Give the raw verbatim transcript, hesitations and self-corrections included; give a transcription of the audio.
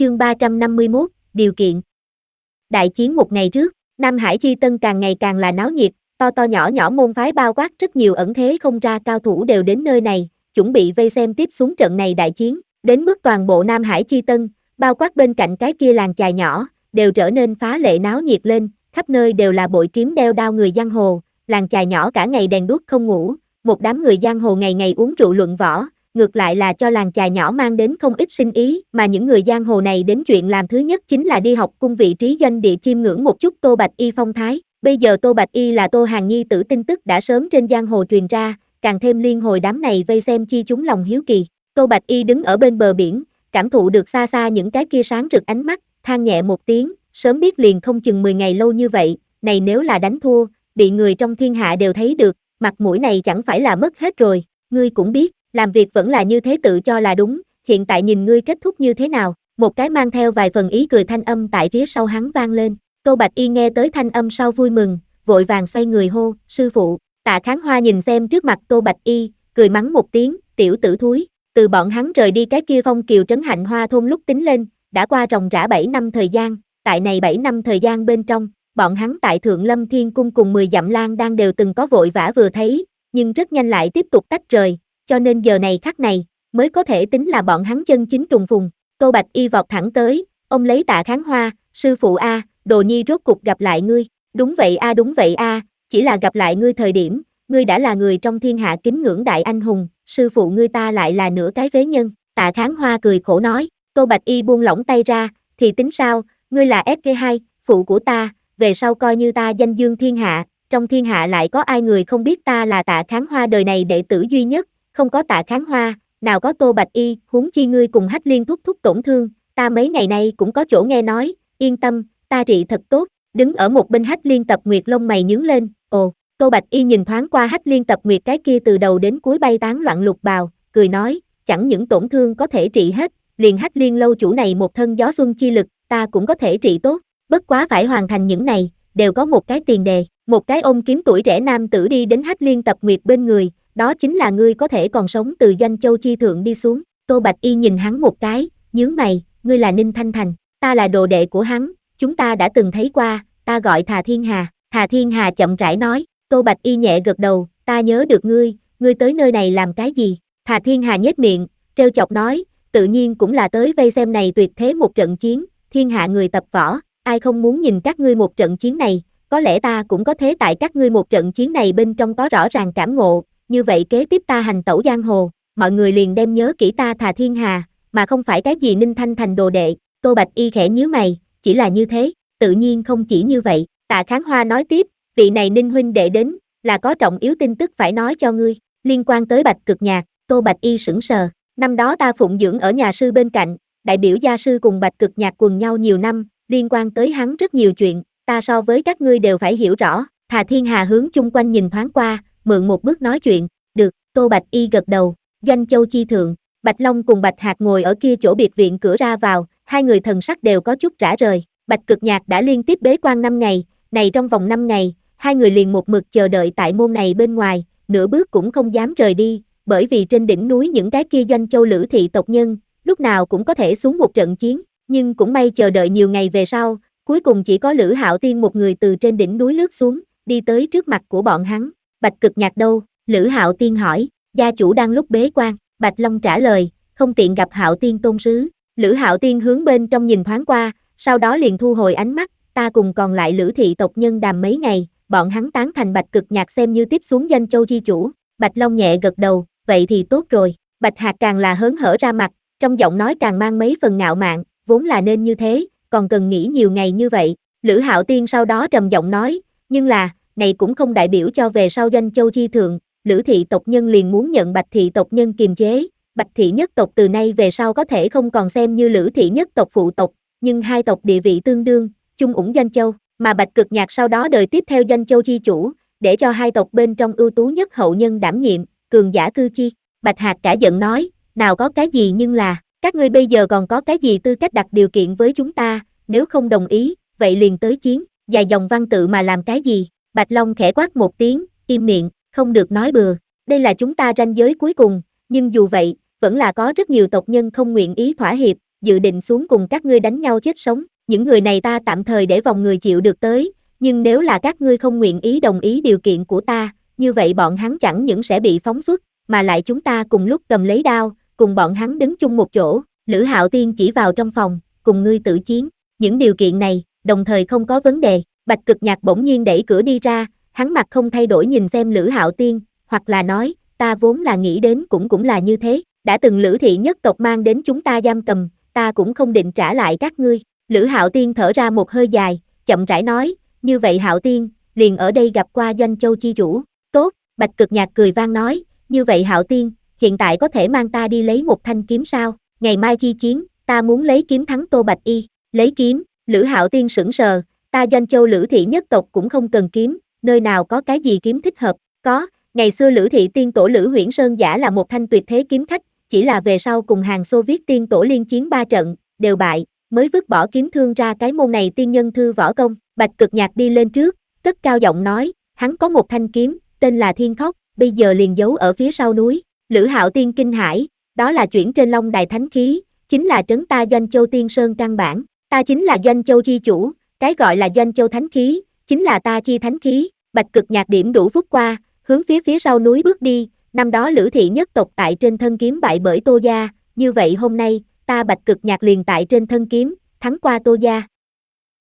Chương ba trăm năm mươi mốt, điều kiện. Đại chiến một ngày trước, Nam Hải Chi Tân càng ngày càng là náo nhiệt, to to nhỏ nhỏ môn phái bao quát rất nhiều ẩn thế không ra cao thủ đều đến nơi này, chuẩn bị vây xem tiếp xuống trận này đại chiến, đến mức toàn bộ Nam Hải Chi Tân, bao quát bên cạnh cái kia làng chài nhỏ, đều trở nên phá lệ náo nhiệt lên, khắp nơi đều là bội kiếm đeo đao người giang hồ, làng chài nhỏ cả ngày đèn đuốc không ngủ, một đám người giang hồ ngày ngày uống rượu luận võ, ngược lại là cho làng chài nhỏ mang đến không ít sinh ý, mà những người giang hồ này đến chuyện làm thứ nhất chính là đi học cung vị trí doanh địa chiêm ngưỡng một chút Tô Bạch Y phong thái. Bây giờ Tô Bạch Y là Tô Hàn Nhi tử tin tức đã sớm trên giang hồ truyền ra, càng thêm liên hồi đám này vây xem chi chúng lòng hiếu kỳ. Tô Bạch Y đứng ở bên bờ biển, cảm thụ được xa xa những cái kia sáng rực ánh mắt, than nhẹ một tiếng, sớm biết liền không chừng mười ngày lâu như vậy, này nếu là đánh thua, bị người trong thiên hạ đều thấy được, mặt mũi này chẳng phải là mất hết rồi. Ngươi cũng biết, làm việc vẫn là như thế tự cho là đúng, hiện tại nhìn ngươi kết thúc như thế nào, một cái mang theo vài phần ý cười thanh âm tại phía sau hắn vang lên. Tô Bạch Y nghe tới thanh âm sau vui mừng, vội vàng xoay người hô, sư phụ. Tạ Kháng Hoa nhìn xem trước mặt Tô Bạch Y, cười mắng một tiếng, tiểu tử thúi. Từ bọn hắn rời đi cái kia Phong Kiều trấn Hạnh Hoa thôn lúc tính lên, đã qua ròng rã bảy năm thời gian, tại này bảy năm thời gian bên trong, bọn hắn tại Thượng Lâm Thiên Cung cùng mười dặm lang đang đều từng có vội vã vừa thấy, nhưng rất nhanh lại tiếp tục tách rời, cho nên giờ này khắc này, mới có thể tính là bọn hắn chân chính trùng phùng. Tô Bạch Y vọt thẳng tới, ông lấy Tạ Kháng Hoa, sư phụ a, đồ nhi rốt cục gặp lại ngươi. Đúng vậy a đúng vậy a, chỉ là gặp lại ngươi thời điểm, ngươi đã là người trong thiên hạ kính ngưỡng đại anh hùng, sư phụ ngươi ta lại là nửa cái phế nhân. Tạ Kháng Hoa cười khổ nói. Tô Bạch Y buông lỏng tay ra, thì tính sao, ngươi là ét ca hai, phụ của ta, về sau coi như ta danh dương thiên hạ, trong thiên hạ lại có ai người không biết ta là Tạ Kháng Hoa đời này đệ tử duy nhất, không có Tạ Kháng Hoa, nào có Tô Bạch Y, huống chi ngươi cùng Hách Liên thúc thúc tổn thương, ta mấy ngày nay cũng có chỗ nghe nói, yên tâm, ta trị thật tốt. Đứng ở một bên Hách Liên Tập Nguyệt lông mày nhướng lên, ồ. Tô Bạch Y nhìn thoáng qua Hách Liên Tập Nguyệt cái kia từ đầu đến cuối bay tán loạn lục bào, cười nói, chẳng những tổn thương có thể trị hết, liền Hách Liên lâu chủ này một thân gió xuân chi lực, ta cũng có thể trị tốt, bất quá phải hoàn thành những này, đều có một cái tiền đề, một cái ôm kiếm tuổi trẻ nam tử đi đến Hách Liên Tập Nguyệt bên người, đó chính là ngươi có thể còn sống từ Doanh Châu chi thượng đi xuống. Tô Bạch Y nhìn hắn một cái, nhướng mày, ngươi là Ninh Thanh Thành, ta là đồ đệ của hắn, chúng ta đã từng thấy qua, ta gọi Thà Thiên Hà. Thà Thiên Hà chậm rãi nói. Tô Bạch Y nhẹ gật đầu, ta nhớ được ngươi, ngươi tới nơi này làm cái gì? Thà Thiên Hà nhếch miệng, trêu chọc nói, tự nhiên cũng là tới vây xem này tuyệt thế một trận chiến, thiên hạ người tập võ, ai không muốn nhìn các ngươi một trận chiến này, có lẽ ta cũng có thế tại các ngươi một trận chiến này bên trong có rõ ràng cảm ngộ, như vậy kế tiếp ta hành tẩu giang hồ, mọi người liền đem nhớ kỹ ta Thà Thiên Hà, mà không phải cái gì Ninh Thanh Thành đồ đệ. Tô Bạch Y khẽ nhíu mày, chỉ là như thế, tự nhiên không chỉ như vậy. Tạ Kháng Hoa nói tiếp, vị này Ninh huynh đệ đến, là có trọng yếu tin tức phải nói cho ngươi, liên quan tới Bạch Cực Nhạc. Tô Bạch Y sững sờ, năm đó ta phụng dưỡng ở nhà sư bên cạnh, đại biểu gia sư cùng Bạch Cực Nhạc quần nhau nhiều năm, liên quan tới hắn rất nhiều chuyện, ta so với các ngươi đều phải hiểu rõ. Thà Thiên Hà hướng chung quanh nhìn thoáng qua, mượn một bước nói chuyện, được. Tô Bạch Y gật đầu. Doanh Châu chi thượng, Bạch Long cùng Bạch Hạc ngồi ở kia chỗ biệt viện cửa ra vào, hai người thần sắc đều có chút rã rời. Bạch Cực Nhạc đã liên tiếp bế quan năm ngày, này trong vòng năm ngày, hai người liền một mực chờ đợi tại môn này bên ngoài, nửa bước cũng không dám rời đi, bởi vì trên đỉnh núi những cái kia Doanh Châu lữ thị tộc nhân, lúc nào cũng có thể xuống một trận chiến, nhưng cũng may chờ đợi nhiều ngày về sau, cuối cùng chỉ có Lữ Hạo Tiên một người từ trên đỉnh núi lướt xuống, đi tới trước mặt của bọn hắn. Bạch Cực Nhạc đâu? Lữ Hạo Tiên hỏi. Gia chủ đang lúc bế quan. Bạch Long trả lời, không tiện gặp Hạo Tiên tôn sứ. Lữ Hạo Tiên hướng bên trong nhìn thoáng qua, sau đó liền thu hồi ánh mắt, ta cùng còn lại lữ thị tộc nhân đàm mấy ngày, bọn hắn tán thành Bạch Cực Nhạc xem như tiếp xuống Doanh Châu chi chủ. Bạch Long nhẹ gật đầu, vậy thì tốt rồi. Bạch Hạc càng là hớn hở ra mặt, trong giọng nói càng mang mấy phần ngạo mạn, vốn là nên như thế, còn cần nghĩ nhiều ngày như vậy. Lữ Hạo Tiên sau đó trầm giọng nói, nhưng là, này cũng không đại biểu cho về sau Doanh Châu chi thượng, lữ thị tộc nhân liền muốn nhận Bạch thị tộc nhân kiềm chế. Bạch thị nhất tộc từ nay về sau có thể không còn xem như lữ thị nhất tộc phụ tộc, nhưng hai tộc địa vị tương đương, chung ủng Doanh Châu, mà Bạch Cực Nhạc sau đó đời tiếp theo Doanh Châu chi chủ, để cho hai tộc bên trong ưu tú nhất hậu nhân đảm nhiệm, cường giả cư chi. Bạch Hạc cả giận nói, nào có cái gì nhưng là, các ngươi bây giờ còn có cái gì tư cách đặt điều kiện với chúng ta, nếu không đồng ý, vậy liền tới chiến, dài dòng văn tự mà làm cái gì? Bạch Long khẽ quát một tiếng, im miệng, không được nói bừa, đây là chúng ta ranh giới cuối cùng, nhưng dù vậy, vẫn là có rất nhiều tộc nhân không nguyện ý thỏa hiệp, dự định xuống cùng các ngươi đánh nhau chết sống, những người này ta tạm thời để vòng người chịu được tới, nhưng nếu là các ngươi không nguyện ý đồng ý điều kiện của ta, như vậy bọn hắn chẳng những sẽ bị phóng xuất, mà lại chúng ta cùng lúc cầm lấy đao, cùng bọn hắn đứng chung một chỗ, Lữ Hạo Tiên chỉ vào trong phòng, cùng ngươi tử chiến, những điều kiện này, đồng thời không có vấn đề, Bạch Cực Nhạc bỗng nhiên đẩy cửa đi ra, hắn mặt không thay đổi nhìn xem Lữ Hạo Tiên, hoặc là nói, ta vốn là nghĩ đến cũng cũng là như thế, đã từng Lữ thị nhất tộc mang đến chúng ta giam cầm, ta cũng không định trả lại các ngươi, Lữ Hạo Tiên thở ra một hơi dài, chậm rãi nói, như vậy Hạo Tiên, liền ở đây gặp qua Doanh Châu chi chủ, tốt, Bạch Cực Nhạc cười vang nói, như vậy Hạo Tiên, hiện tại có thể mang ta đi lấy một thanh kiếm sao, ngày mai chi chiến, ta muốn lấy kiếm thắng Tô Bạch Y, lấy kiếm, Lữ Hạo Tiên sững sờ, ta Doanh Châu Lữ thị nhất tộc cũng không cần kiếm, nơi nào có cái gì kiếm thích hợp, có, ngày xưa Lữ thị tiên tổ Lữ Huyễn Sơn giả là một thanh tuyệt thế kiếm khách, chỉ là về sau cùng hàng Xô Viết tiên tổ liên chiến ba trận, đều bại, mới vứt bỏ kiếm thương ra cái môn này tiên nhân thư võ công, Bạch Cực Nhạc đi lên trước, cất cao giọng nói, hắn có một thanh kiếm, tên là Thiên Khóc, bây giờ liền giấu ở phía sau núi, Lữ Hạo Tiên kinh hãi, đó là chuyển trên Long Đài thánh khí, chính là trấn ta Doanh Châu Tiên Sơn căn bản, ta chính là Doanh Châu chi chủ, cái gọi là Doanh Châu thánh khí, chính là ta chi thánh khí, Bạch Cực Nhạc điểm đủ phút qua, hướng phía phía sau núi bước đi, năm đó Lữ thị nhất tộc tại trên thân kiếm bại bởi Tô gia, như vậy hôm nay, ta Bạch Cực Nhạc liền tại trên thân kiếm, thắng qua Tô gia,